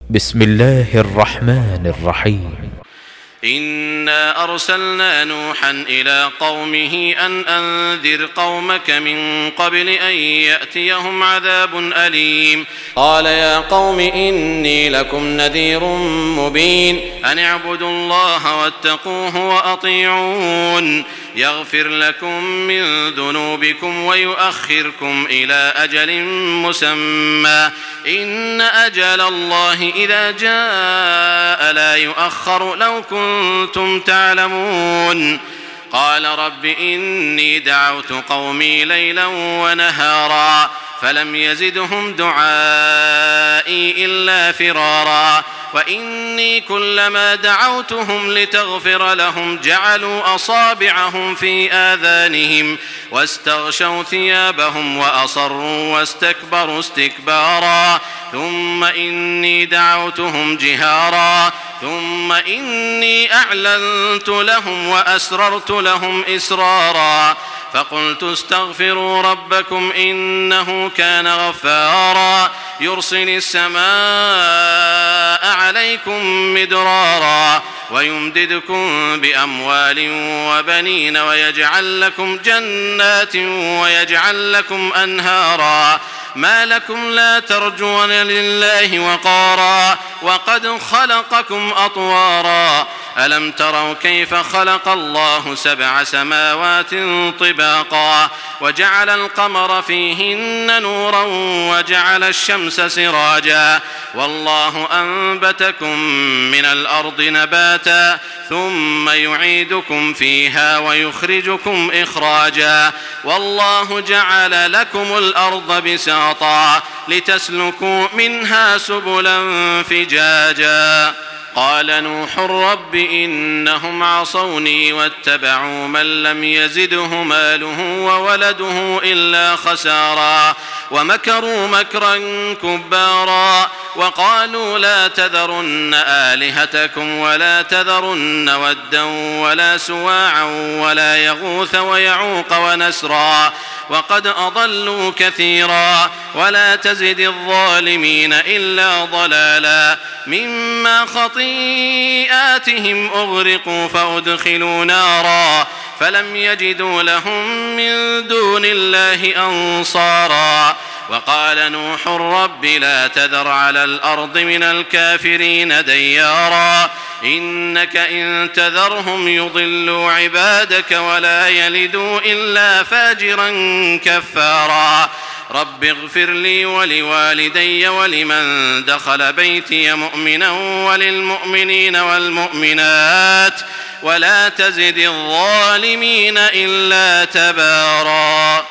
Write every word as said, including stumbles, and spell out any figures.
بسم الله الرحمن الرحيم. إنا أرسلنا نوحا إلى قومه أن أنذر قومك من قبل أن يأتيهم عذاب أليم. قال يا قوم إني لكم نذير مبين أن اعبدوا الله واتقوه وأطيعون يغفر لكم من ذنوبكم ويؤخركم إلى أجل مسمى إن أجل الله إذا جاء لا يؤخر لو كنتم تعلمون. قال رب إني دعوت قومي ليلا ونهارا فلم يزدهم دعائي إلا فرارا وإني كلما دعوتهم لتغفر لهم جعلوا أصابعهم في آذانهم واستغشوا ثيابهم وأصروا واستكبروا استكبارا ثم إني دعوتهم جهارا ثم إني أعلنت لهم وأسررت لهم إسرارا فقلت استغفروا ربكم إنه كان غفارا يرسل السماء عليكم مدرارا ويمددكم بأموال وبنين ويجعل لكم جنات ويجعل لكم أنهارا ما لكم لا ترجون لله وقارا وقد خلقكم أطوارا ألم تروا كيف خلق الله سبع سماوات طباقا وجعل القمر فيهن نورا وجعل الشمس سراجا والله أنبتكم من الأرض نباتا ثم يعيدكم فيها ويخرجكم إخراجا والله جعل لكم الأرض بساطا لتسلكوا منها سبلا فجاجا. قال نوح رب إنهم عصوني واتبعوا من لم يزده ماله وولده إلا خسارا ومكروا مكرا كبارا وقالوا لا تذرن آلهتكم ولا تذرن ودا ولا سواعا ولا يغوث ويعوق ونسرا وقد أضلوا كثيرا ولا تزد الظالمين إلا ضلالا مما خطيئاتهم أغرقوا فأدخلوا نارا فلم يجدوا لهم من دون الله أنصارا. وقال نوح رب لا تذر على الأرض من الكافرين ديارا إنك إن تذرهم يضلوا عبادك ولا يلدوا إلا فاجرا كفارا. رب اغفر لي ولوالدي ولمن دخل بيتي مؤمنا وللمؤمنين والمؤمنات ولا تزد الظالمين إلا تبارا.